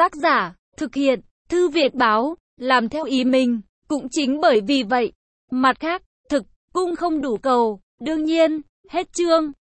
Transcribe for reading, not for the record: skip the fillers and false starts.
Tác giả, thực hiện, Thư viện báo, làm theo ý mình. Cũng chính bởi vì vậy, mặt khác, thực, cung không đủ cầu, đương nhiên, hết chương.